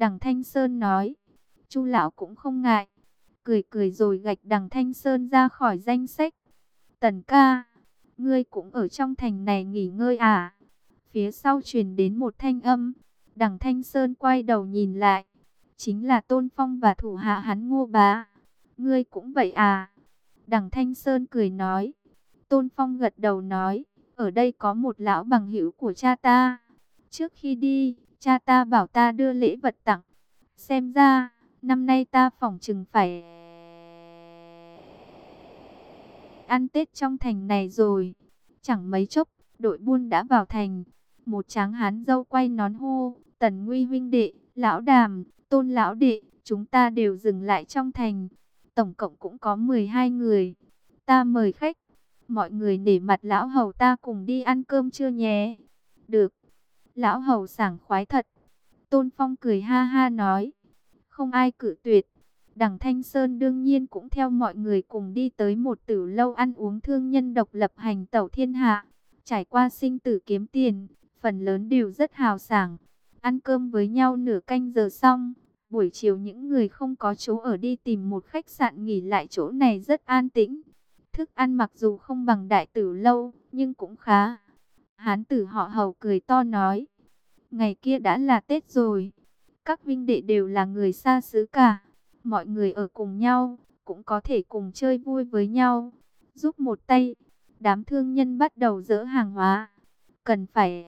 Đằng Thanh Sơn nói. Chu lão cũng không ngại, cười cười rồi gạch Đằng Thanh Sơn ra khỏi danh sách. Tần ca, ngươi cũng ở trong thành này nghỉ ngơi à? Phía sau truyền đến một thanh âm. Đằng Thanh Sơn quay đầu nhìn lại, chính là Tôn Phong và thủ hạ hắn Ngô Bá. Ngươi cũng vậy à? Đằng Thanh Sơn cười nói. Tôn Phong gật đầu nói, ở đây có một lão bằng hữu của cha ta. Trước khi đi, cha ta bảo ta đưa lễ vật tặng. Xem ra, năm nay ta phỏng chừng phải ăn Tết trong thành này rồi. Chẳng mấy chốc, đội buôn đã vào thành. Một tráng hán râu quay nón hô, Tần Nguy huynh đệ, lão Đàm, Tôn lão đệ, chúng ta đều dừng lại trong thành. Tổng cộng cũng có 12 người. Ta mời khách. Mọi người nể mặt lão hầu ta cùng đi ăn cơm trưa nhé. Được. Lão hầu sảng khoái thật. Tôn Phong cười ha ha nói. Không ai cự tuyệt. Đằng Thanh Sơn đương nhiên cũng theo mọi người cùng đi tới một tử lâu ăn uống thương nhân độc lập hành tẩu thiên hạ. Trải qua sinh tử kiếm tiền, phần lớn đều rất hào sảng. Ăn cơm với nhau nửa canh giờ xong. Buổi chiều những người không có chỗ ở đi tìm một khách sạn nghỉ lại, chỗ này rất an tĩnh. Thức ăn mặc dù không bằng đại tử lâu, nhưng cũng khá. Hán tử họ Hầu cười to nói. Ngày kia đã là Tết rồi. Các vinh đệ đều là người xa xứ cả. Mọi người ở cùng nhau, cũng có thể cùng chơi vui với nhau. Giúp một tay, đám thương nhân bắt đầu dỡ hàng hóa. Cần phải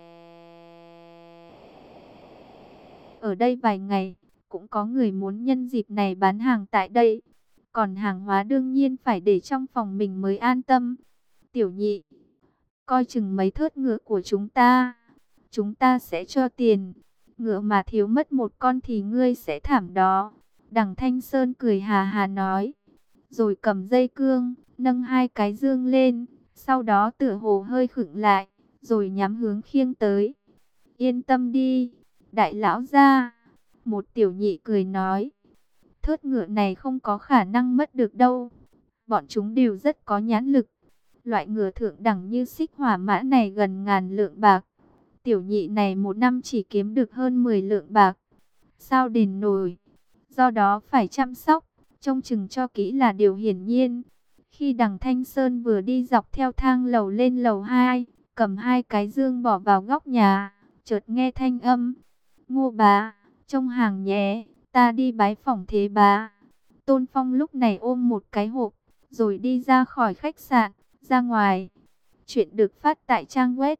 ở đây vài ngày, cũng có người muốn nhân dịp này bán hàng tại đây. Còn hàng hóa đương nhiên phải để trong phòng mình mới an tâm. Tiểu nhị, coi chừng mấy thớt ngựa của chúng ta sẽ cho tiền. Ngựa mà thiếu mất một con thì ngươi sẽ thảm đó. Đằng Thanh Sơn cười hà hà nói. Rồi cầm dây cương, nâng hai cái dương lên. Sau đó tựa hồ hơi khựng lại, rồi nhắm hướng khiêng tới. Yên tâm đi, đại lão gia. Một tiểu nhị cười nói. Thớt ngựa này không có khả năng mất được đâu. Bọn chúng đều rất có nhãn lực. Loại ngựa thượng đẳng như Xích Hỏa mã này gần ngàn lượng bạc. Tiểu nhị này một năm chỉ kiếm được hơn 10 lượng bạc. Sao đền nổi? Do đó phải chăm sóc, trông chừng cho kỹ là điều hiển nhiên. Khi Đằng Thanh Sơn vừa đi dọc theo thang lầu lên lầu 2, cầm hai cái dương bỏ vào góc nhà, chợt nghe thanh âm. Ngô bá, trông hàng nhé, ta đi bái phỏng thế bá. Tôn Phong lúc này ôm một cái hộp, rồi đi ra khỏi khách sạn, ra ngoài. Chuyện được phát tại trang web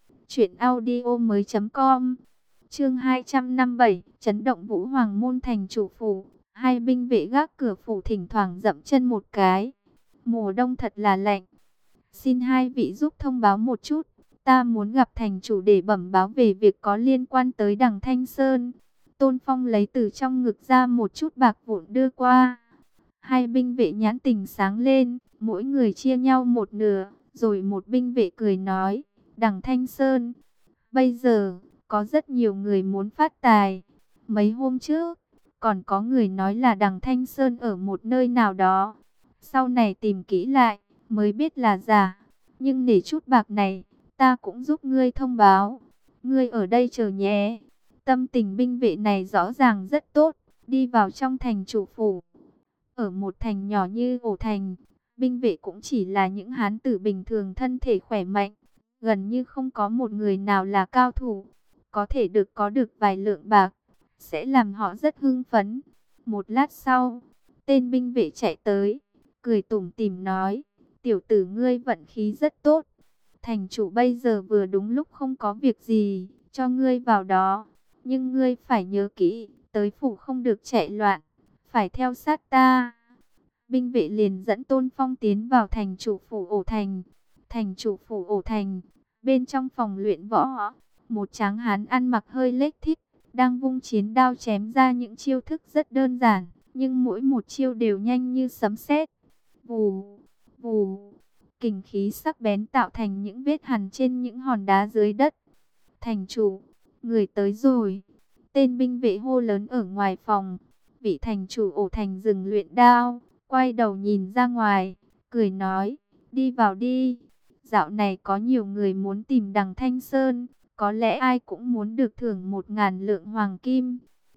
truyệnaudiomoi.com. Chương 257, chấn động Vũ Hoàng môn thành chủ phủ. Hai binh vệ gác cửa phủ thỉnh thoảng dậm chân một cái. Mùa đông thật là lạnh. Xin hai vị giúp thông báo một chút. Ta muốn gặp thành chủ để bẩm báo về việc có liên quan tới Đằng Thanh Sơn. Tôn Phong lấy từ trong ngực ra một chút bạc vụn đưa qua. Hai binh vệ nhãn tình sáng lên, mỗi người chia nhau một nửa. Rồi một binh vệ cười nói, Đằng Thanh Sơn, bây giờ có rất nhiều người muốn phát tài. Mấy hôm trước, còn có người nói là Đằng Thanh Sơn ở một nơi nào đó. Sau này tìm kỹ lại, mới biết là giả. Nhưng để chút bạc này, ta cũng giúp ngươi thông báo. Ngươi ở đây chờ nhé. Tâm tình binh vệ này rõ ràng rất tốt. Đi vào trong thành chủ phủ. Ở một thành nhỏ như Ổ Thành, binh vệ cũng chỉ là những hán tử bình thường thân thể khỏe mạnh. Gần như không có một người nào là cao thủ. Có thể có được vài lượng bạc, sẽ làm họ rất hưng phấn. Một lát sau, tên binh vệ chạy tới, cười tủm tỉm nói, tiểu tử ngươi vận khí rất tốt. Thành chủ bây giờ vừa đúng lúc không có việc gì, cho ngươi vào đó. Nhưng ngươi phải nhớ kỹ, tới phủ không được chạy loạn, phải theo sát ta. Binh vệ liền dẫn Tôn Phong tiến vào thành chủ phủ Ổ Thành. Thành chủ phủ Ổ Thành, bên trong phòng luyện võ, một tráng hán ăn mặc hơi lếch thít, đang vung chiến đao chém ra những chiêu thức rất đơn giản, nhưng mỗi một chiêu đều nhanh như sấm sét. Vù, vù, kình khí sắc bén tạo thành những vết hằn trên những hòn đá dưới đất. Thành chủ, người tới rồi. Tên binh vệ hô lớn ở ngoài phòng. Vị thành chủ Ổ Thành dừng luyện đao, quay đầu nhìn ra ngoài, cười nói, đi vào đi. Dạo này có nhiều người muốn tìm Đằng Thanh Sơn, có lẽ ai cũng muốn được thưởng 1000 lượng hoàng kim.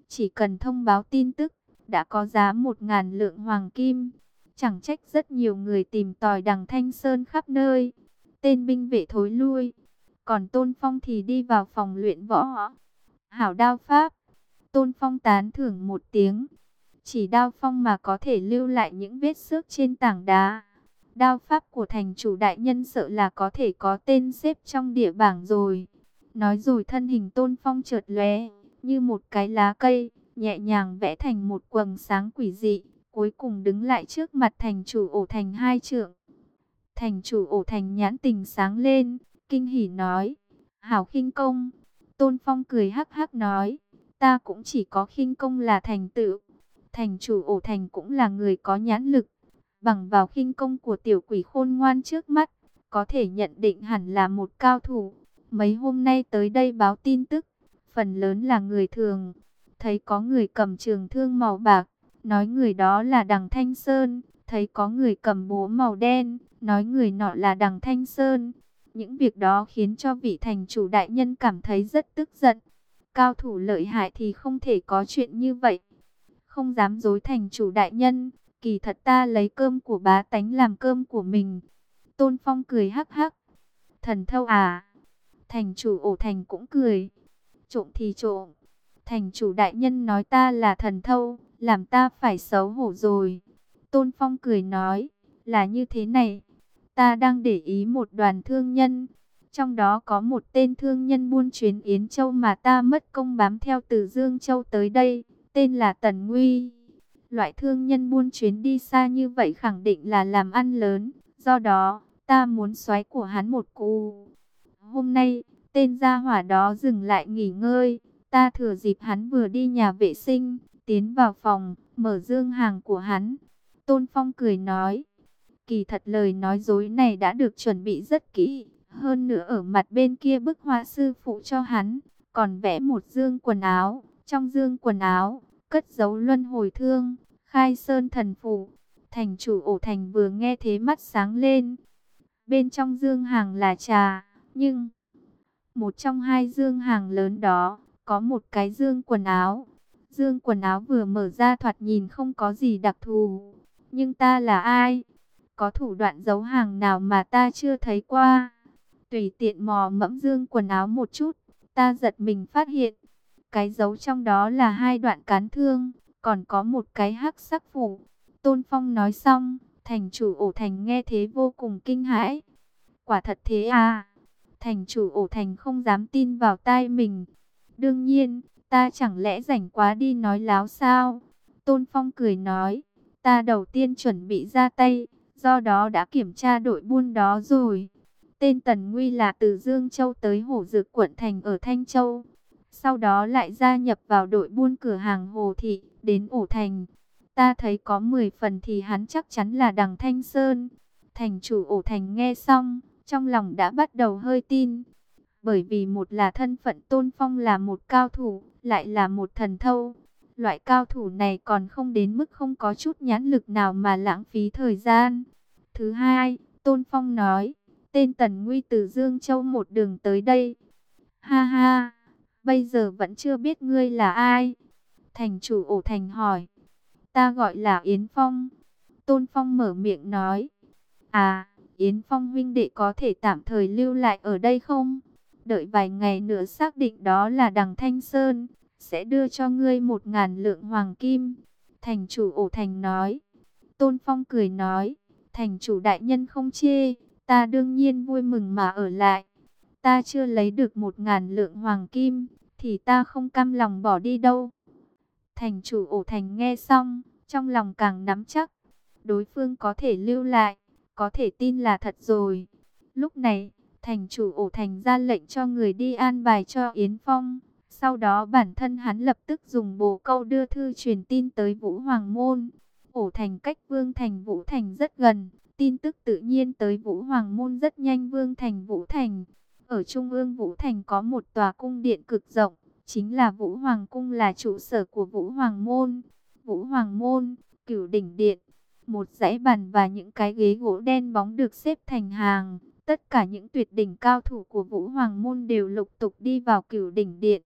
Chỉ cần thông báo tin tức, đã có giá 1.000 lượng hoàng kim. Chẳng trách rất nhiều người tìm tòi đằng Thanh Sơn khắp nơi. Tên binh vệ thối lui. Còn Tôn Phong thì đi vào phòng luyện võ. Hảo đao pháp. Tôn Phong tán thưởng một tiếng. Chỉ đao phong mà có thể lưu lại những vết xước trên tảng đá. Đao pháp của thành chủ đại nhân sợ là có thể có tên xếp trong địa bảng rồi. Nói rồi thân hình Tôn Phong chợt lóe, như một cái lá cây, nhẹ nhàng vẽ thành một quầng sáng quỷ dị, cuối cùng đứng lại trước mặt thành chủ Ổ Thành 2 trượng. Thành chủ Ổ Thành nhãn tình sáng lên, kinh hỉ nói: "Hảo khinh công." Tôn Phong cười hắc hắc nói: "Ta cũng chỉ có khinh công là thành tựu." Thành chủ Ổ Thành cũng là người có nhãn lực, bằng vào khinh công của tiểu quỷ khôn ngoan trước mắt, có thể nhận định hẳn là một cao thủ. Mấy hôm nay tới đây báo tin tức, phần lớn là người thường. Thấy có người cầm trường thương màu bạc, nói người đó là Đằng Thanh Sơn. Thấy có người cầm búa màu đen, nói người nọ là Đằng Thanh Sơn. Những việc đó khiến cho vị thành chủ đại nhân cảm thấy rất tức giận. Cao thủ lợi hại thì không thể có chuyện như vậy. Không dám dối thành chủ đại nhân, kỳ thật ta lấy cơm của bá tánh làm cơm của mình. Tôn Phong cười hắc hắc. Thần thâu à? Thành chủ Ổ Thành cũng cười. Trộm thì trộm. Thành chủ đại nhân nói ta là thần thâu, làm ta phải xấu hổ rồi. Tôn Phong cười nói, là như thế này. Ta đang để ý một đoàn thương nhân. Trong đó có một tên thương nhân buôn chuyến Yến Châu mà ta mất công bám theo từ Dương Châu tới đây. Tên là Tần Nguy. Loại thương nhân buôn chuyến đi xa như vậy khẳng định là làm ăn lớn. Do đó, ta muốn xoáy của hắn một cú. Hôm nay, tên gia hỏa đó dừng lại nghỉ ngơi. Ta thừa dịp hắn vừa đi nhà vệ sinh, tiến vào phòng, mở dương hàng của hắn. Tôn Phong cười nói, kỳ thật lời nói dối này đã được chuẩn bị rất kỹ. Hơn nữa ở mặt bên kia bức họa sư phụ cho hắn, còn vẽ một dương quần áo. Trong dương quần áo, cất giấu luân hồi thương, khai sơn thần phù. Thành chủ Ổ Thành vừa nghe thế mắt sáng lên. Bên trong dương hàng là trà, nhưng một trong hai dương hàng lớn đó, có một cái dương quần áo. Dương quần áo vừa mở ra thoạt nhìn không có gì đặc thù. Nhưng ta là ai? Có thủ đoạn giấu hàng nào mà ta chưa thấy qua? Tùy tiện mò mẫm dương quần áo một chút, ta giật mình phát hiện. Cái giấu trong đó là hai đoạn cán thương, còn có một cái hắc sắc phủ. Tôn Phong nói xong, thành chủ Ổ Thành nghe thế vô cùng kinh hãi. Quả thật thế à? Thành chủ Ổ Thành không dám tin vào tai mình. Đương nhiên, ta chẳng lẽ rảnh quá đi nói láo sao? Tôn Phong cười nói, ta đầu tiên chuẩn bị ra tay, do đó đã kiểm tra đội buôn đó rồi. Tên Tần Nguy là từ Dương Châu tới Hổ Dược quận thành ở Thanh Châu. Sau đó lại gia nhập vào đội buôn cửa hàng Hồ Thị, đến Ổ Thành. Ta thấy có 10 phần thì hắn chắc chắn là Đằng Thanh Sơn. Thành chủ Ổ Thành nghe xong, trong lòng đã bắt đầu hơi tin. Bởi vì một là thân phận Tôn Phong là một cao thủ, lại là một thần thâu. Loại cao thủ này còn không đến mức không có chút nhãn lực nào mà lãng phí thời gian. Thứ hai, Tôn Phong nói, tên Tần Nguy từ Dương Châu một đường tới đây. Ha ha, bây giờ vẫn chưa biết ngươi là ai. Thành chủ Ổ Thành hỏi. Ta gọi là Yến Phong. Tôn Phong mở miệng nói. À, Yến Phong huynh đệ có thể tạm thời lưu lại ở đây không? Đợi vài ngày nữa xác định đó là Đằng Thanh Sơn, sẽ đưa cho ngươi 1.000 lượng hoàng kim. Thành chủ Ổ Thành nói. Tôn Phong cười nói, thành chủ đại nhân không chê, ta đương nhiên vui mừng mà ở lại. Ta chưa lấy được 1.000 lượng hoàng kim, thì ta không cam lòng bỏ đi đâu. Thành chủ Ổ Thành nghe xong, trong lòng càng nắm chắc. Đối phương có thể lưu lại, có thể tin là thật rồi. Lúc này, thành chủ Ổ Thành ra lệnh cho người đi an bài cho Yến Phong. Sau đó bản thân hắn lập tức dùng bồ câu đưa thư truyền tin tới Vũ Hoàng Môn. Ổ Thành cách Vương Thành Vũ Thành rất gần. Tin tức tự nhiên tới Vũ Hoàng Môn rất nhanh. Vương Thành Vũ Thành. Ở trung ương Vũ Thành có một tòa cung điện cực rộng. Chính là Vũ Hoàng Cung, là trụ sở của Vũ Hoàng Môn. Vũ Hoàng Môn, Cửu Đỉnh Điện. Một dãy bàn và những cái ghế gỗ đen bóng được xếp thành hàng. Tất cả những tuyệt đỉnh cao thủ của Vũ Hoàng Môn đều lục tục đi vào Cửu Đỉnh Điện.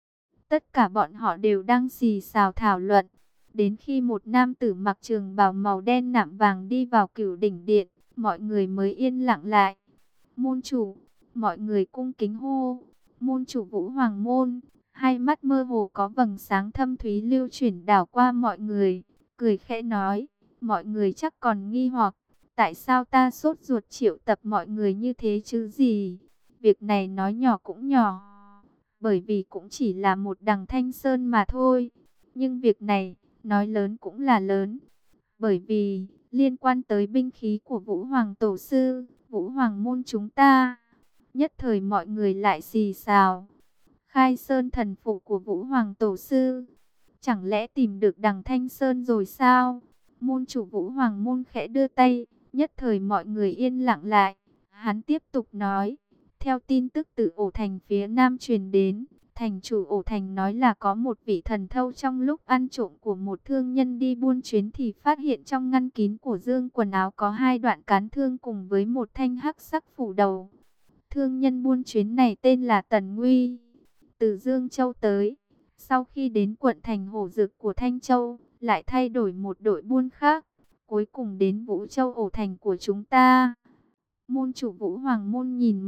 Tất cả bọn họ đều đang xì xào thảo luận. Đến khi một nam tử mặc trường bào màu đen nạm vàng đi vào Cửu Đỉnh Điện, mọi người mới yên lặng lại. Môn chủ, mọi người cung kính hô. Môn chủ Vũ Hoàng Môn, hai mắt mơ hồ có vầng sáng thâm thúy lưu chuyển đảo qua mọi người, cười khẽ nói, mọi người chắc còn nghi hoặc, tại sao ta sốt ruột triệu tập mọi người như thế chứ gì? Việc này nói nhỏ cũng nhỏ, bởi vì cũng chỉ là một đằng Thanh Sơn mà thôi. Nhưng việc này, nói lớn cũng là lớn, bởi vì liên quan tới binh khí của Vũ Hoàng Tổ Sư, Vũ Hoàng Môn chúng ta. Nhất thời mọi người lại xì xào. Khai Sơn thần phụ của Vũ Hoàng Tổ Sư, chẳng lẽ tìm được đằng Thanh Sơn rồi sao? Môn chủ Vũ Hoàng Môn khẽ đưa tay, nhất thời mọi người yên lặng lại. Hắn tiếp tục nói, theo tin tức từ ổ thành phía Nam truyền đến, thành chủ ổ thành nói là có một vị thần thâu trong lúc ăn trộm của một thương nhân đi buôn chuyến thì phát hiện trong ngăn kín của dương quần áo có hai đoạn cán thương cùng với một thanh hắc sắc phủ đầu. Thương nhân buôn chuyến này tên là Tần Nguy, từ Dương Châu tới. Sau khi đến quận thành Hổ Dực của Thanh Châu, lại thay đổi một đội buôn khác, cuối cùng đến Vũ Châu ổ thành của chúng ta. Môn chủ Vũ Hoàng Môn nhìn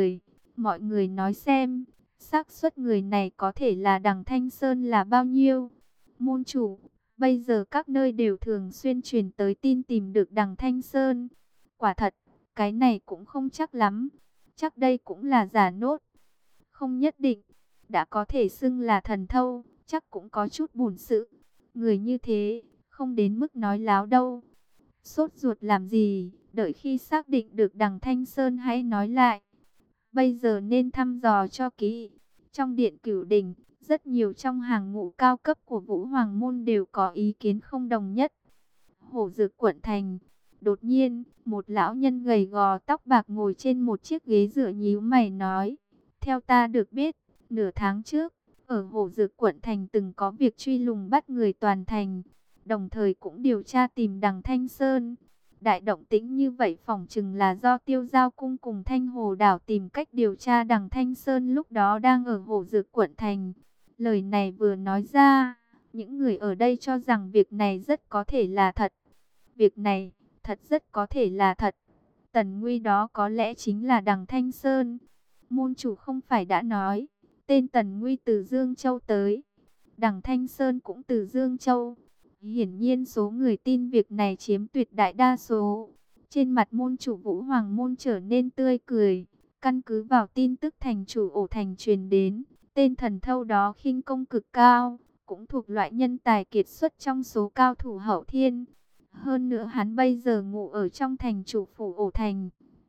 mọi người nói xem, xác suất người này có thể là đằng Thanh Sơn là bao nhiêu? Môn chủ, bây giờ các nơi đều thường xuyên truyền tới tin tìm được đằng Thanh Sơn. Quả thật, cái này cũng không chắc lắm, chắc đây cũng là giả nốt. Không nhất định, đã có thể xưng là thần thâu, chắc cũng có chút bổn sự. Người như thế, không đến mức nói láo đâu. Sốt ruột làm gì, đợi khi xác định được đằng Thanh Sơn hãy nói lại. Bây giờ nên thăm dò cho kỹ. Trong điện Cửu Đỉnh, rất nhiều trong hàng ngũ cao cấp của Vũ Hoàng Môn đều có ý kiến không đồng nhất. Hổ Dực quận thành, đột nhiên, một lão nhân gầy gò tóc bạc ngồi trên một chiếc ghế dựa nhíu mày nói. Theo ta được biết, nửa tháng trước, ở Hổ Dực quận thành từng có việc truy lùng bắt người toàn thành, đồng thời cũng điều tra tìm đằng Thanh Sơn. Đại động tĩnh như vậy phỏng chừng là do Tiêu Giao Cung cùng Thanh Hồ Đảo tìm cách điều tra đằng Thanh Sơn lúc đó đang ở Hổ Dực quận thành. Lời này vừa nói ra, những người ở đây cho rằng việc này rất có thể là thật. Việc này, thật rất có thể là thật. Tần Nguy đó có lẽ chính là đằng Thanh Sơn. Môn chủ không phải đã nói, tên Tần Nguy từ Dương Châu tới, đằng Thanh Sơn cũng từ Dương Châu. Hiển nhiên số người tin việc này chiếm tuyệt đại đa số. Trên mặt môn chủ Vũ Hoàng Môn trở nên tươi cười. Căn cứ vào tin tức thành chủ ổ thành truyền đến, tên thần thâu đó khinh công cực cao, cũng thuộc loại nhân tài kiệt xuất trong số cao thủ hậu thiên. Hơn nữa hắn bây giờ ngụ ở trong thành chủ phủ ổ thành.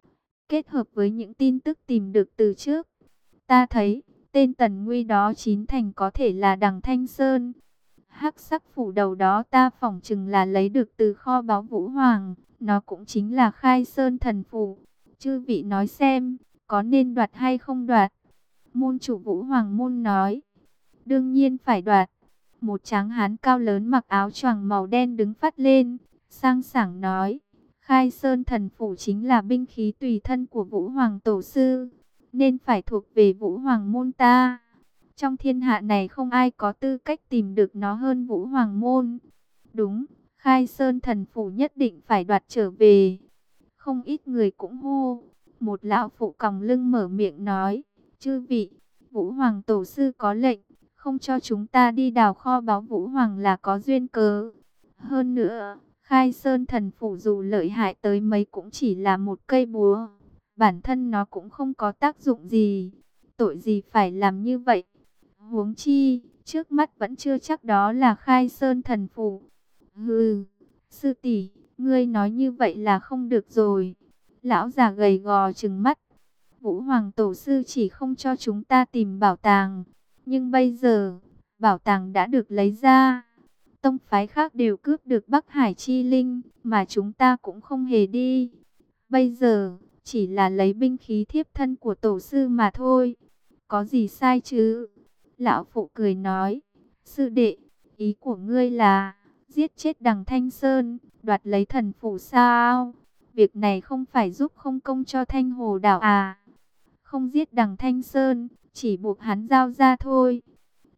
Kết hợp với những tin tức tìm được từ trước, ta thấy tên Tần Nguy đó chín thành có thể là đằng Thanh Sơn. Hắc sắc phủ đầu đó ta phỏng chừng là lấy được từ kho báu Vũ Hoàng, nó cũng chính là Khai Sơn thần phủ. Chư vị nói xem, có nên đoạt hay không đoạt? Môn chủ Vũ Hoàng Môn nói, đương nhiên phải đoạt. Một tráng hán cao lớn mặc áo choàng màu đen đứng phát lên, sang sảng nói, Khai Sơn thần phủ chính là binh khí tùy thân của Vũ Hoàng Tổ Sư, nên phải thuộc về Vũ Hoàng Môn ta. Trong thiên hạ này không ai có tư cách tìm được nó hơn Vũ Hoàng Môn. Đúng, Khai Sơn thần phủ nhất định phải đoạt trở về. Không ít người cũng hô. Một lão phụ còng lưng mở miệng nói, chư vị, Vũ Hoàng Tổ Sư có lệnh, không cho chúng ta đi đào kho báu Vũ Hoàng là có duyên cớ. Hơn nữa, Khai Sơn thần phủ dù lợi hại tới mấy cũng chỉ là một cây búa. Bản thân nó cũng không có tác dụng gì. Tội gì phải làm như vậy? Huống chi, trước mắt vẫn chưa chắc đó là Khai Sơn thần phủ. Hừ, sư tỷ, ngươi nói như vậy là không được rồi. Lão già gầy gò trừng mắt. Vũ Hoàng Tổ Sư chỉ không cho chúng ta tìm bảo tàng. Nhưng bây giờ, bảo tàng đã được lấy ra. Tông phái khác đều cướp được Bắc Hải Chi Linh, mà chúng ta cũng không hề đi. Bây giờ, chỉ là lấy binh khí thiếp thân của Tổ Sư mà thôi. Có gì sai chứ? Lão phụ cười nói, sư đệ, ý của ngươi là giết chết đằng Thanh Sơn, đoạt lấy thần phủ sao? Việc này không phải giúp không công cho Thanh Hồ Đảo à? Không giết đằng Thanh Sơn, chỉ buộc hắn giao ra thôi.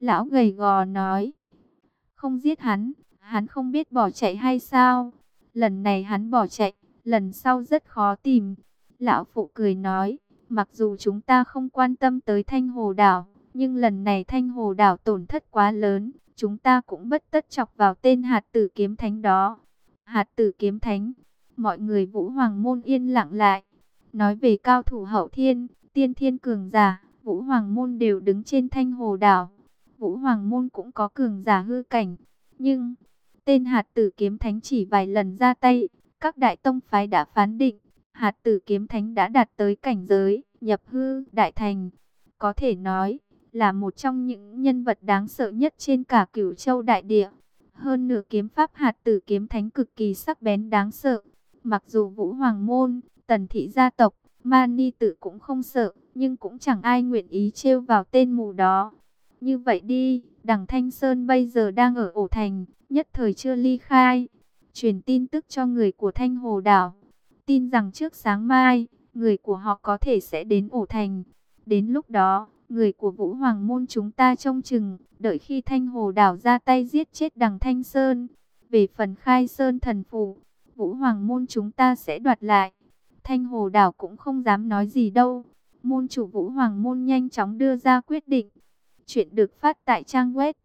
Lão gầy gò nói, không giết hắn, hắn không biết bỏ chạy hay sao? Lần này hắn bỏ chạy, lần sau rất khó tìm. Lão phụ cười nói, mặc dù chúng ta không quan tâm tới Thanh Hồ Đảo, nhưng lần này Thanh Hồ Đảo tổn thất quá lớn, chúng ta cũng bất tất chọc vào tên hạt tử kiếm thánh đó. Hạt tử kiếm thánh, mọi người Vũ Hoàng môn yên lặng lại. Nói về cao thủ hậu thiên, tiên thiên cường giả, Vũ Hoàng môn đều đứng trên Thanh Hồ Đảo. Vũ Hoàng môn cũng có cường giả hư cảnh, nhưng tên hạt tử kiếm thánh chỉ vài lần ra tay, các đại tông phái đã phán định, hạt tử kiếm thánh đã đạt tới cảnh giới nhập hư đại thành. Có thể nói là một trong những nhân vật đáng sợ nhất trên cả Cửu Châu đại địa. Hơn nửa kiếm pháp hạt tử kiếm thánh cực kỳ sắc bén đáng sợ. Mặc dù Vũ Hoàng môn, Tần thị gia tộc, Mani Tự cũng không sợ, nhưng cũng chẳng ai nguyện ý trêu vào tên mù đó. Như vậy đi, Đằng Thanh Sơn bây giờ đang ở ổ thành, nhất thời chưa ly khai. Truyền tin tức cho người của Thanh Hồ Đảo, tin rằng trước sáng mai, người của họ có thể sẽ đến ổ thành. Đến lúc đó, người của Vũ Hoàng môn chúng ta trông chừng, đợi khi Thanh Hồ Đảo ra tay giết chết Đằng Thanh Sơn. Về phần Khai Sơn thần phù, Vũ Hoàng môn chúng ta sẽ đoạt lại. Thanh Hồ Đảo cũng không dám nói gì đâu. Môn chủ Vũ Hoàng môn nhanh chóng đưa ra quyết định. Chuyện được phát tại trang web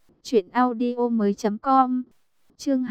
truyệnaudiomoi.com. Chương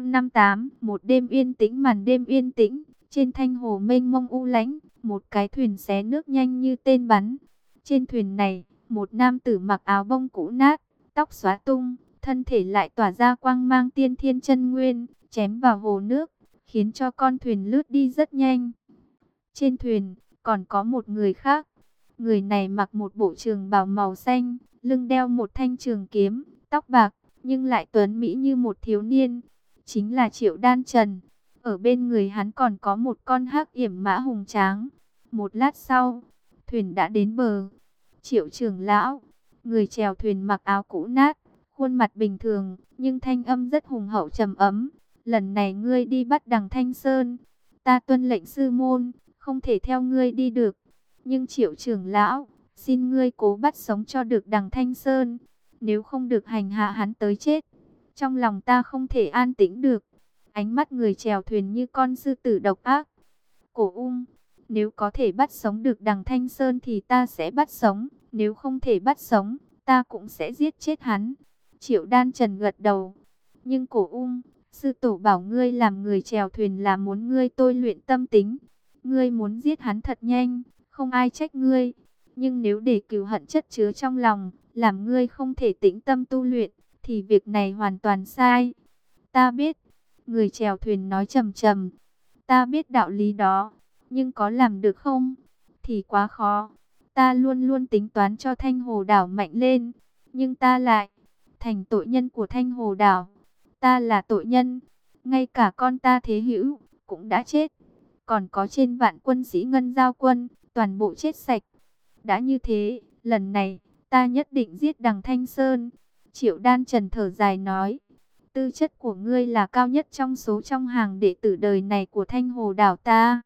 258, một đêm yên tĩnh, màn đêm yên tĩnh, trên thanh hồ mênh mông u lãnh, một cái thuyền xé nước nhanh như tên bắn. Trên thuyền này, một nam tử mặc áo bông cũ nát, tóc xóa tung, thân thể lại tỏa ra quang mang tiên thiên chân nguyên, chém vào hồ nước, khiến cho con thuyền lướt đi rất nhanh. Trên thuyền còn có một người khác. Người này mặc một bộ trường bào màu xanh, lưng đeo một thanh trường kiếm, tóc bạc, nhưng lại tuấn mỹ như một thiếu niên. Chính là Triệu Đan Trần. Ở bên người hắn còn có một con hắc yểm mã hùng tráng. Một lát sau, thuyền đã đến bờ. Triệu trưởng lão, người chèo thuyền mặc áo cũ nát, khuôn mặt bình thường, nhưng thanh âm rất hùng hậu trầm ấm. Lần này ngươi đi bắt Đằng Thanh Sơn, ta tuân lệnh sư môn, không thể theo ngươi đi được. Nhưng Triệu trưởng lão, xin ngươi cố bắt sống cho được Đằng Thanh Sơn, nếu không được hành hạ hắn tới chết. Trong lòng ta không thể an tĩnh được. Ánh mắt người chèo thuyền như con sư tử độc ác. Cổ Ung, nếu có thể bắt sống được Đằng Thanh Sơn thì ta sẽ bắt sống, nếu không thể bắt sống, ta cũng sẽ giết chết hắn. Triệu Đan Trần gật đầu. Nhưng Cổ Ung, sư tổ bảo ngươi làm người chèo thuyền là muốn ngươi tôi luyện tâm tính. Ngươi muốn giết hắn thật nhanh, không ai trách ngươi. Nhưng nếu để cừu hận chất chứa trong lòng, làm ngươi không thể tĩnh tâm tu luyện, thì việc này hoàn toàn sai. Ta biết, người chèo thuyền nói trầm trầm. Ta biết đạo lý đó, nhưng có làm được không? Thì quá khó. Ta luôn luôn tính toán cho Thanh Hồ Đảo mạnh lên, nhưng ta lại thành tội nhân của Thanh Hồ Đảo. Ta là tội nhân, ngay cả con ta Thế Hữu cũng đã chết. Còn có trên vạn quân sĩ Ngân Giao quân, toàn bộ chết sạch. Đã như thế, lần này, ta nhất định giết Đằng Thanh Sơn. Triệu Đan Trần thở dài nói, tư chất của ngươi là cao nhất trong hàng đệ tử đời này của Thanh Hồ Đảo ta.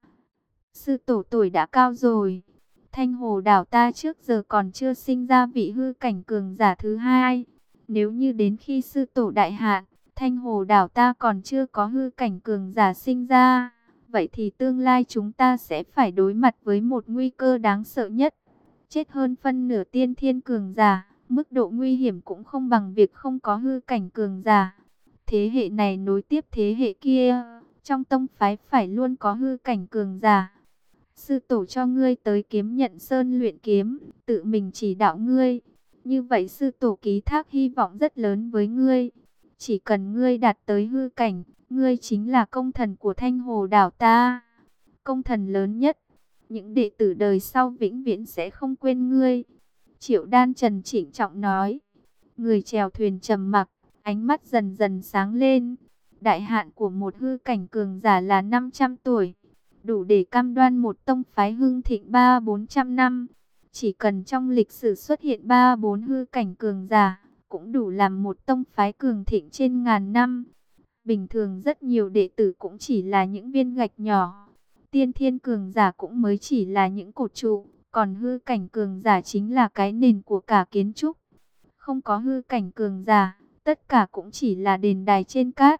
Sư tổ tuổi đã cao rồi. Thanh Hồ Đảo ta trước giờ còn chưa sinh ra vị hư cảnh cường giả thứ hai. Nếu như đến khi sư tổ đại hạn, Thanh Hồ Đảo ta còn chưa có hư cảnh cường giả sinh ra, vậy thì tương lai chúng ta sẽ phải đối mặt với một nguy cơ đáng sợ nhất. Chết hơn phân nửa tiên thiên cường giả, mức độ nguy hiểm cũng không bằng việc không có hư cảnh cường giả. Thế hệ này nối tiếp thế hệ kia, trong tông phái phải luôn có hư cảnh cường giả. Sư tổ cho ngươi tới Kiếm Nhận Sơn luyện kiếm, tự mình chỉ đạo ngươi. Như vậy sư tổ ký thác hy vọng rất lớn với ngươi. Chỉ cần ngươi đạt tới hư cảnh, ngươi chính là công thần của Thanh Hồ Đảo ta. Công thần lớn nhất. Những đệ tử đời sau vĩnh viễn sẽ không quên ngươi. Triệu Đan Trần trịnh trọng nói. Người chèo thuyền trầm mặc, ánh mắt dần dần sáng lên. Đại hạn của một hư cảnh cường giả là 500 tuổi. Đủ để cam đoan một tông phái hưng thịnh 300-400 năm. Chỉ cần trong lịch sử xuất hiện 3-4 hư cảnh cường giả, cũng đủ làm một tông phái cường thịnh trên ngàn năm. Bình thường rất nhiều đệ tử cũng chỉ là những viên gạch nhỏ. Tiên thiên cường giả cũng mới chỉ là những cột trụ, còn hư cảnh cường giả chính là cái nền của cả kiến trúc. không có hư cảnh cường giả, tất cả cũng chỉ là đền đài trên cát.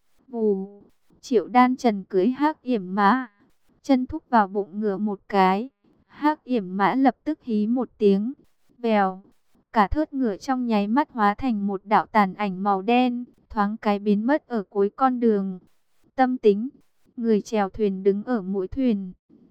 Vù, Triệu Đan Trần cưỡi Hắc Yểm Mã, chân thúc vào bụng ngựa một cái, Hắc Yểm Mã lập tức hí một tiếng, vèo, cả thớt ngựa trong nháy mắt hóa thành một đạo tàn ảnh màu đen, thoáng cái biến mất ở cuối con đường. Tâm tính, người chèo thuyền đứng ở mũi thuyền.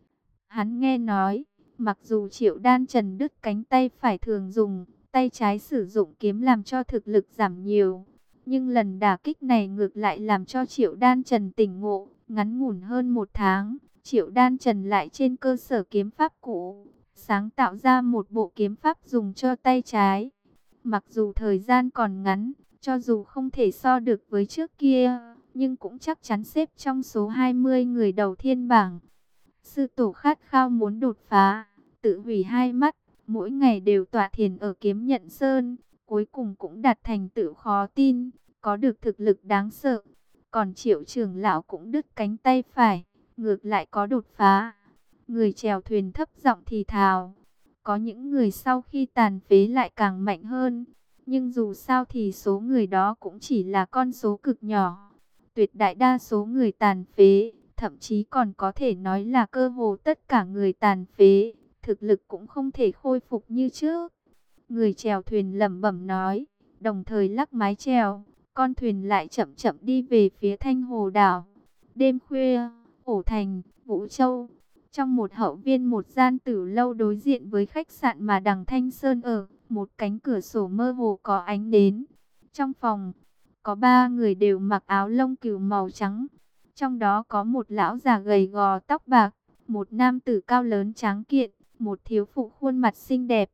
Hắn nghe nói, mặc dù Triệu Đan Trần đứt cánh tay phải thường dùng, tay trái sử dụng kiếm làm cho thực lực giảm nhiều. Nhưng lần đả kích này ngược lại làm cho Triệu Đan Trần tỉnh ngộ, ngắn ngủn hơn 1 tháng. Triệu Đan Trần lại trên cơ sở kiếm pháp cũ, sáng tạo ra một bộ kiếm pháp dùng cho tay trái. Mặc dù thời gian còn ngắn, cho dù không thể so được với trước kia, nhưng cũng chắc chắn xếp trong số 20 người đầu thiên bảng. Sư tổ khát khao muốn đột phá, tự hủy hai mắt, mỗi ngày đều tọa thiền ở Kiếm Nhận Sơn, cuối cùng cũng đạt thành tựu khó tin, có được thực lực đáng sợ. Còn Triệu trưởng lão cũng đứt cánh tay phải, ngược lại có đột phá. Người chèo thuyền thấp giọng thì thào, có những người sau khi tàn phế lại càng mạnh hơn, nhưng dù sao thì số người đó cũng chỉ là con số cực nhỏ. Tuyệt đại đa số người tàn phế, thậm chí còn có thể nói là cơ hồ tất cả người tàn phế, thực lực cũng không thể khôi phục như trước. Người chèo thuyền lẩm bẩm nói, đồng thời lắc mái chèo, con thuyền lại chậm chậm đi về phía Thanh Hồ đảo. Đêm khuya, Ổ Thành, Vũ Châu, trong một hậu viên một gian tử lâu đối diện với khách sạn mà Đằng Thanh Sơn ở, một cánh cửa sổ mơ hồ có ánh đến. Trong phòng, có 3 người đều mặc áo lông cừu màu trắng. Trong đó có một lão già gầy gò tóc bạc, một nam tử cao lớn tráng kiện, một thiếu phụ khuôn mặt xinh đẹp.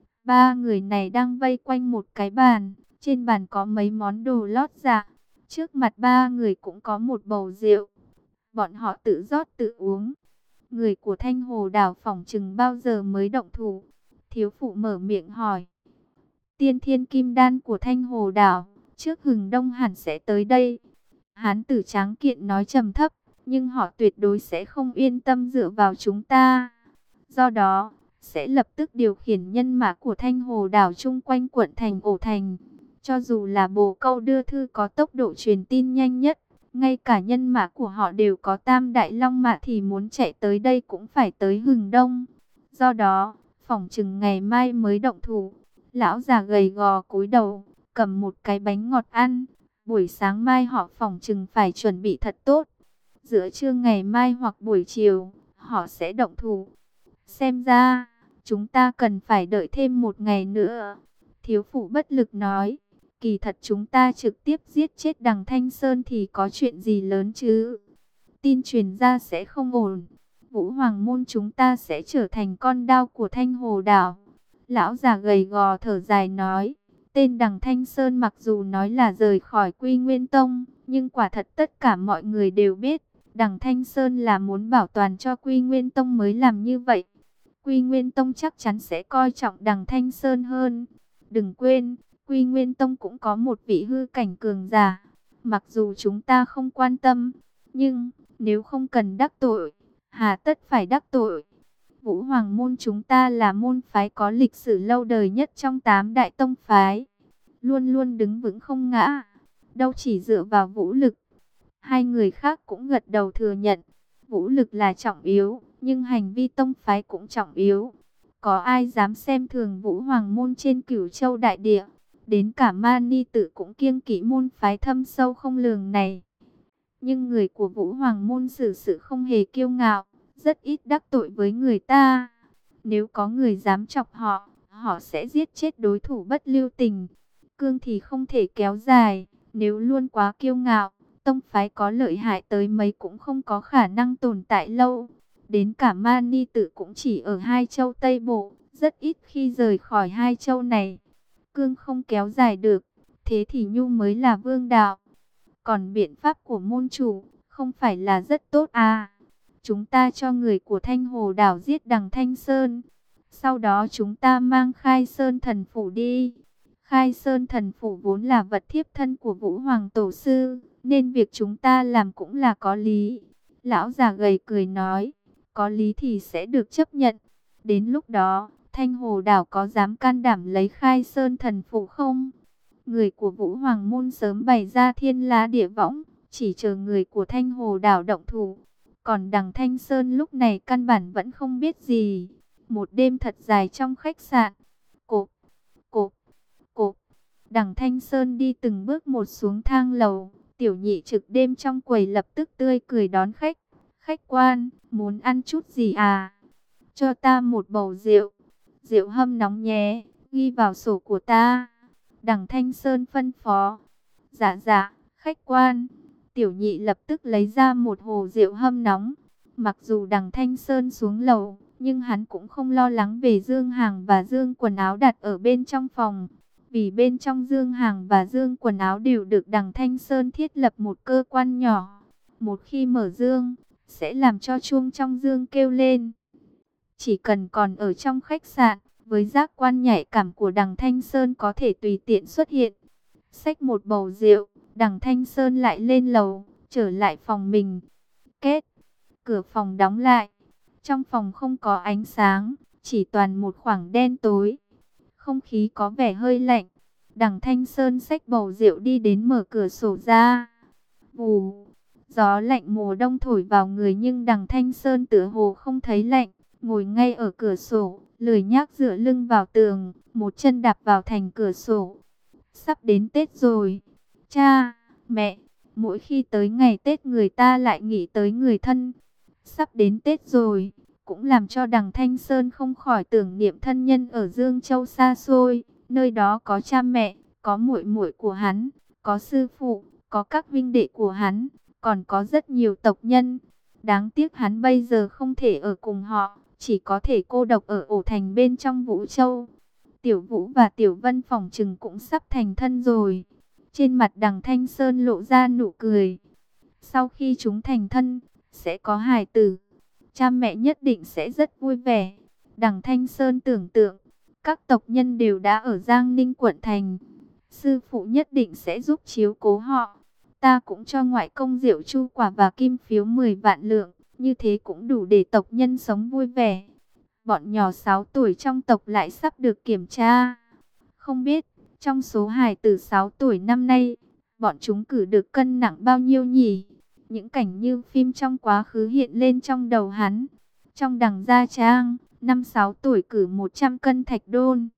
3 người này đang vây quanh một cái bàn, trên bàn có mấy món đồ lót dạ. Trước mặt 3 người cũng có một bầu rượu. Bọn họ tự rót tự uống. Người của Thanh Hồ đảo phỏng chừng bao giờ mới động thủ? Thiếu phụ mở miệng hỏi. Tiên Thiên Kim Đan của Thanh Hồ đảo, trước Hừng Đông hẳn sẽ tới đây. Hán tử tráng kiện nói trầm thấp, nhưng họ tuyệt đối sẽ không yên tâm dựa vào chúng ta. Do đó, sẽ lập tức điều khiển nhân mã của Thanh Hồ đảo chung quanh quận thành Ổ Thành. Cho dù là bồ câu đưa thư có tốc độ truyền tin nhanh nhất, ngay cả nhân mã của họ đều có Tam Đại Long Mã thì muốn chạy tới đây cũng phải tới Hừng Đông. Do đó, phỏng chừng ngày mai mới động thủ. Lão già gầy gò cúi đầu, cầm một cái bánh ngọt ăn. Buổi sáng mai họ phỏng chừng phải chuẩn bị thật tốt. Giữa trưa ngày mai hoặc buổi chiều, họ sẽ động thủ. Xem ra, chúng ta cần phải đợi thêm 1 ngày nữa. Thiếu phụ bất lực nói, kỳ thật chúng ta trực tiếp giết chết Đằng Thanh Sơn thì có chuyện gì lớn chứ? Tin truyền ra sẽ không ổn. Vũ Hoàng môn chúng ta sẽ trở thành con đao của Thanh Hồ đảo. Lão già gầy gò thở dài nói. Tên Đằng Thanh Sơn mặc dù nói là rời khỏi Quy Nguyên Tông, nhưng quả thật tất cả mọi người đều biết, Đằng Thanh Sơn là muốn bảo toàn cho Quy Nguyên Tông mới làm như vậy. Quy Nguyên Tông chắc chắn sẽ coi trọng Đằng Thanh Sơn hơn. Đừng quên, Quy Nguyên Tông cũng có một vị hư cảnh cường giả. Mặc dù chúng ta không quan tâm, nhưng nếu không cần đắc tội, hà tất phải đắc tội. Vũ Hoàng môn chúng ta là môn phái có lịch sử lâu đời nhất trong 8 đại tông phái, luôn luôn đứng vững không ngã, đâu chỉ dựa vào vũ lực. Hai người khác cũng gật đầu thừa nhận, vũ lực là trọng yếu, nhưng hành vi tông phái cũng trọng yếu. Có ai dám xem thường Vũ Hoàng môn trên Cửu Châu đại địa? Đến cả Mani Tử cũng kiêng kỵ môn phái thâm sâu không lường này. Nhưng người của Vũ Hoàng môn xử sự không hề kiêu ngạo, rất ít đắc tội với người ta. Nếu có người dám chọc họ, họ sẽ giết chết đối thủ bất lưu tình. Cương thì không thể kéo dài, nếu luôn quá kiêu ngạo, tông phái có lợi hại tới mấy cũng không có khả năng tồn tại lâu. Đến cả Mani Tử cũng chỉ ở Hai Châu Tây Bộ, rất ít khi rời khỏi hai châu này. Cương không kéo dài được, thế thì nhu mới là vương đạo. Còn biện pháp của môn chủ, không phải là rất tốt à? Chúng ta cho người của Thanh Hồ đảo giết Đằng Thanh Sơn. Sau đó chúng ta mang Khai Sơn thần phủ đi. Khai Sơn thần phủ vốn là vật thiếp thân của Vũ Hoàng tổ sư, nên việc chúng ta làm cũng là có lý. Lão già gầy cười nói, có lý thì sẽ được chấp nhận. Đến lúc đó, Thanh Hồ Đảo có dám can đảm lấy khai sơn thần phụ không? Người của Vũ Hoàng Môn sớm bày ra thiên la địa võng, chỉ chờ người của Thanh Hồ Đảo động thủ. Còn đằng Thanh Sơn lúc này căn bản vẫn không biết gì. Một đêm thật dài trong khách sạn. Cộp, cộp, cộp. Đằng Thanh Sơn đi từng bước một xuống thang lầu. Tiểu nhị trực đêm trong quầy lập tức tươi cười đón khách. Khách quan, muốn ăn chút gì à? Cho ta một bầu rượu. Rượu hâm nóng nhé, ghi vào sổ của ta. Đằng Thanh Sơn phân phó. Dạ dạ, khách quan. Tiểu nhị lập tức lấy ra một hồ rượu hâm nóng. Mặc dù đằng Thanh Sơn xuống lầu, nhưng hắn cũng không lo lắng về dương hàng và dương quần áo đặt ở bên trong phòng. Vì bên trong dương hàng và dương quần áo đều được đằng Thanh Sơn thiết lập một cơ quan nhỏ. Một khi mở dương, sẽ làm cho chuông trong dương kêu lên. Chỉ cần còn ở trong khách sạn, với giác quan nhạy cảm của đằng Thanh Sơn có thể tùy tiện xuất hiện. Xách một bầu rượu, đằng Thanh Sơn lại lên lầu, trở lại phòng mình. Kết, cửa phòng đóng lại. Trong phòng không có ánh sáng, chỉ toàn một khoảng đen tối. Không khí có vẻ hơi lạnh. Đằng Thanh Sơn xách bầu rượu đi đến mở cửa sổ ra. Vù, gió lạnh mùa đông thổi vào người nhưng đằng Thanh Sơn tựa hồ không thấy lạnh. Ngồi ngay ở cửa sổ, lười nhác dựa lưng vào tường, một chân đạp vào thành cửa sổ. Sắp đến Tết rồi. Cha, mẹ, mỗi khi tới ngày Tết người ta lại nghĩ tới người thân. Sắp đến Tết rồi, cũng làm cho đằng Thanh Sơn không khỏi tưởng niệm thân nhân ở Dương Châu xa xôi. Nơi đó có cha mẹ, có muội muội của hắn, có sư phụ, có các vinh đệ của hắn, còn có rất nhiều tộc nhân. Đáng tiếc hắn bây giờ không thể ở cùng họ, chỉ có thể cô độc ở ổ thành bên trong Vũ Châu. Tiểu Vũ và Tiểu Vân phỏng chừng cũng sắp thành thân rồi. Trên mặt đằng Thanh Sơn lộ ra nụ cười. Sau khi chúng thành thân, sẽ có hài tử. Cha mẹ nhất định sẽ rất vui vẻ. Đằng Thanh Sơn tưởng tượng, các tộc nhân đều đã ở Giang Ninh quận thành. Sư phụ nhất định sẽ giúp chiếu cố họ. Ta cũng cho ngoại công rượu chu quả và kim phiếu 10 vạn lượng. Như thế cũng đủ để tộc nhân sống vui vẻ. Bọn nhỏ 6 tuổi trong tộc lại sắp được kiểm tra. Không biết, trong số hài tử 6 tuổi năm nay, bọn chúng cử được cân nặng bao nhiêu nhỉ? Những cảnh như phim trong quá khứ hiện lên trong đầu hắn. Trong đằng Gia Trang, năm 6 tuổi cử 100 cân thạch đôn.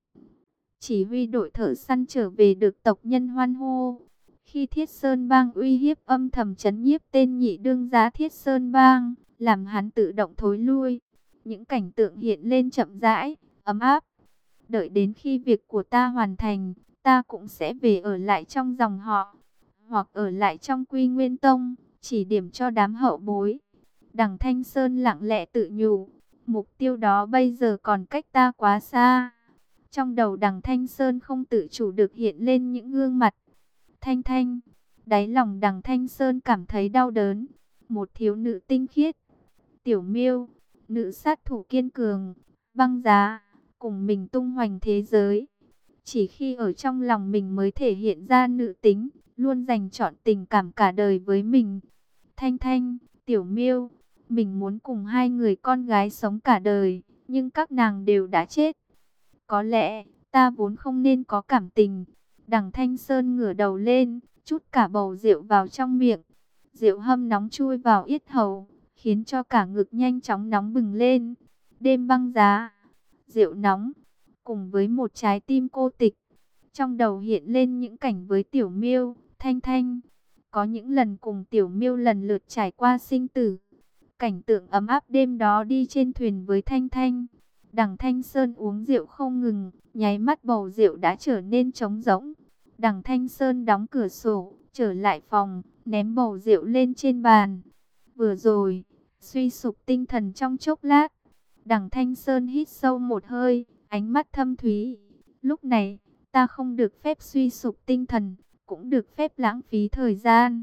Chỉ huy đội thợ săn trở về được tộc nhân hoan hô. Khi Thiết Sơn Bang uy hiếp âm thầm trấn nhiếp tên nhị đương giá Thiết Sơn Bang, làm hắn tự động thối lui. Những cảnh tượng hiện lên chậm rãi, ấm áp. Đợi đến khi việc của ta hoàn thành, ta cũng sẽ về ở lại trong dòng họ, hoặc ở lại trong Quy Nguyên Tông, chỉ điểm cho đám hậu bối. Đằng Thanh Sơn lặng lẽ tự nhủ, mục tiêu đó bây giờ còn cách ta quá xa. Trong đầu đằng Thanh Sơn không tự chủ được hiện lên những gương mặt. Thanh Thanh, đáy lòng đằng Thanh Sơn cảm thấy đau đớn. Một thiếu nữ tinh khiết. Tiểu Miêu, nữ sát thủ kiên cường, băng giá, cùng mình tung hoành thế giới. Chỉ khi ở trong lòng mình mới thể hiện ra nữ tính, luôn dành trọn tình cảm cả đời với mình. Thanh Thanh, Tiểu Miêu, mình muốn cùng hai người con gái sống cả đời, nhưng các nàng đều đã chết. Có lẽ, ta vốn không nên có cảm tình. Đằng Thanh Sơn ngửa đầu lên, chút cả bầu rượu vào trong miệng. Rượu hâm nóng chui vào yết hầu, khiến cho cả ngực nhanh chóng nóng bừng lên. Đêm băng giá, rượu nóng, cùng với một trái tim cô tịch. Trong đầu hiện lên những cảnh với Tiểu Miêu, Thanh Thanh. Có những lần cùng Tiểu Miêu lần lượt trải qua sinh tử. Cảnh tượng ấm áp đêm đó đi trên thuyền với Thanh Thanh. Đằng Thanh Sơn uống rượu không ngừng, nháy mắt bầu rượu đã trở nên trống rỗng. Đằng Thanh Sơn đóng cửa sổ, trở lại phòng, ném bầu rượu lên trên bàn. Vừa rồi, suy sụp tinh thần trong chốc lát. Đằng Thanh Sơn hít sâu một hơi, ánh mắt thâm thúy. Lúc này, ta không được phép suy sụp tinh thần, cũng được phép lãng phí thời gian.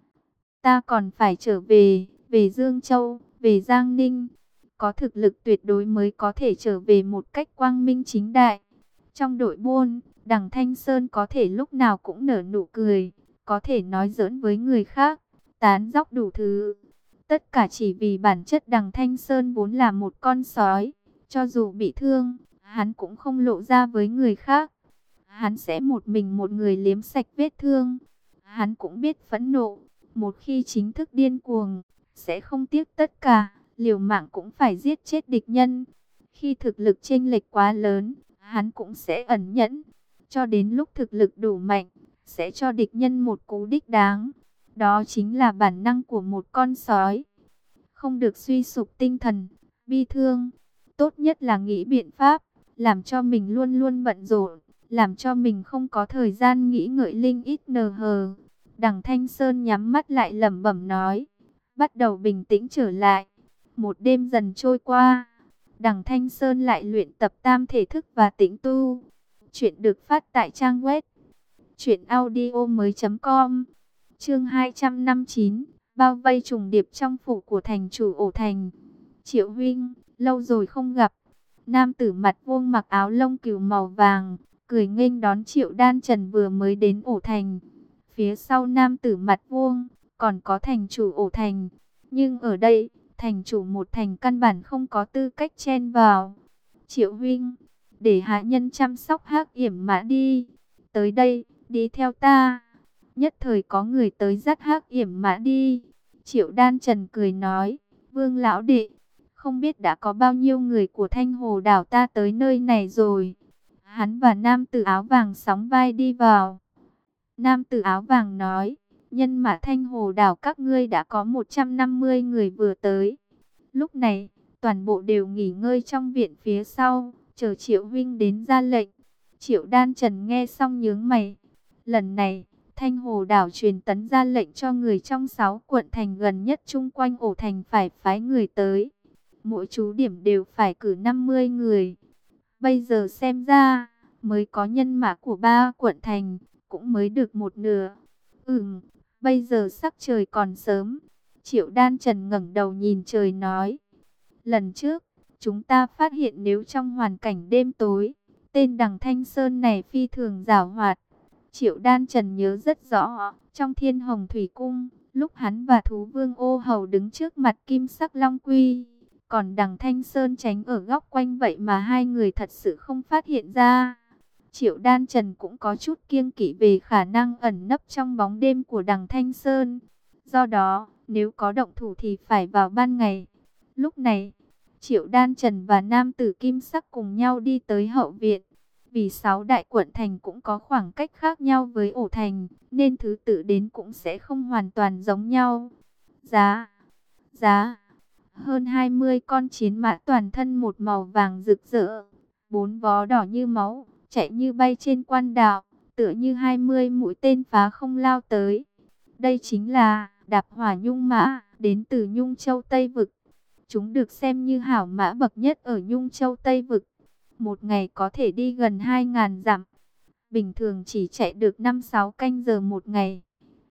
Ta còn phải trở về, về Dương Châu, về Giang Ninh. Có thực lực tuyệt đối mới có thể trở về một cách quang minh chính đại. Trong đội buôn, đằng Thanh Sơn có thể lúc nào cũng nở nụ cười, có thể nói giỡn với người khác, tán dóc đủ thứ. Tất cả chỉ vì bản chất đằng Thanh Sơn vốn là một con sói. Cho dù bị thương, hắn cũng không lộ ra với người khác. Hắn sẽ một mình một người liếm sạch vết thương. Hắn cũng biết phẫn nộ, một khi chính thức điên cuồng, sẽ không tiếc tất cả, liều mạng cũng phải giết chết địch nhân. Khi thực lực chênh lệch quá lớn, hắn cũng sẽ ẩn nhẫn, cho đến lúc thực lực đủ mạnh, sẽ cho địch nhân một cú đích đáng. Đó chính là bản năng của một con sói. Không được suy sụp tinh thần, bi thương. Tốt nhất là nghĩ biện pháp, làm cho mình luôn luôn bận rộn, làm cho mình không có thời gian nghĩ ngợi linh ít nờ hờ. Đằng Thanh Sơn nhắm mắt lại lẩm bẩm nói, bắt đầu bình tĩnh trở lại. Một đêm dần trôi qua, Đằng Thanh Sơn lại luyện tập tam thể thức và tĩnh tu. Chuyện được phát tại trang web truyệnaudiomoi.com. Chương 259, bao vây trùng điệp trong phủ của thành chủ Ổ Thành. Triệu huynh, lâu rồi không gặp. Nam tử mặt vuông mặc áo lông cừu màu vàng, cười nghênh đón Triệu Đan Trần vừa mới đến Ổ Thành. Phía sau nam tử mặt vuông, còn có thành chủ Ổ Thành. Nhưng ở đây, thành chủ một thành căn bản không có tư cách chen vào. Triệu huynh, để hạ nhân chăm sóc Hắc Yểm Mã đi. Tới đây, đi theo ta. Nhất thời có người tới dắt Hắc Yểm Mã đi. Triệu Đan Trần cười nói, Vương lão đệ, không biết đã có bao nhiêu người của Thanh Hồ đảo ta tới nơi này rồi. Hắn và nam tử áo vàng sóng vai đi vào. Nam tử áo vàng nói, nhân mã Thanh Hồ đảo các ngươi đã có 150 người vừa tới. Lúc này, toàn bộ đều nghỉ ngơi trong viện phía sau, chờ Triệu huynh đến ra lệnh. Triệu Đan Trần nghe xong nhướng mày. Lần này, Thanh Hồ đảo truyền tấn ra lệnh cho người trong 6 quận thành gần nhất chung quanh Ổ Thành phải phái người tới. Mỗi trú điểm đều phải cử 50 người. Bây giờ xem ra, mới có nhân mã của 3 quận thành, cũng mới được một nửa. Bây giờ sắc trời còn sớm. Triệu Đan Trần ngẩng đầu nhìn trời nói. Lần trước, chúng ta phát hiện nếu trong hoàn cảnh đêm tối, tên Đằng Thanh Sơn này phi thường giảo hoạt. Triệu Đan Trần nhớ rất rõ, trong Thiên Hồng Thủy Cung, lúc hắn và Thú Vương Ô Hầu đứng trước mặt Kim Sắc Long Quy, còn Đằng Thanh Sơn tránh ở góc quanh, vậy mà hai người thật sự không phát hiện ra. Triệu Đan Trần cũng có chút kiêng kỵ về khả năng ẩn nấp trong bóng đêm của Đằng Thanh Sơn. Do đó, nếu có động thủ thì phải vào ban ngày. Lúc này, Triệu Đan Trần và nam tử Kim Sắc cùng nhau đi tới hậu viện. Vì 6 đại quận thành cũng có khoảng cách khác nhau với Ổ Thành, nên thứ tự đến cũng sẽ không hoàn toàn giống nhau. Giá hơn 20 con chiến mã toàn thân một màu vàng rực rỡ, 4 vó đỏ như máu, chạy như bay trên quan đạo, tựa như 20 mũi tên phá không lao tới. Đây chính là Đạp Hỏa Nhung Mã, đến từ Nhung Châu Tây Vực. Chúng được xem như hảo mã bậc nhất ở Nhung Châu Tây Vực. Một ngày có thể đi gần 2.000 dặm. Bình thường chỉ chạy được 5-6 canh giờ một ngày.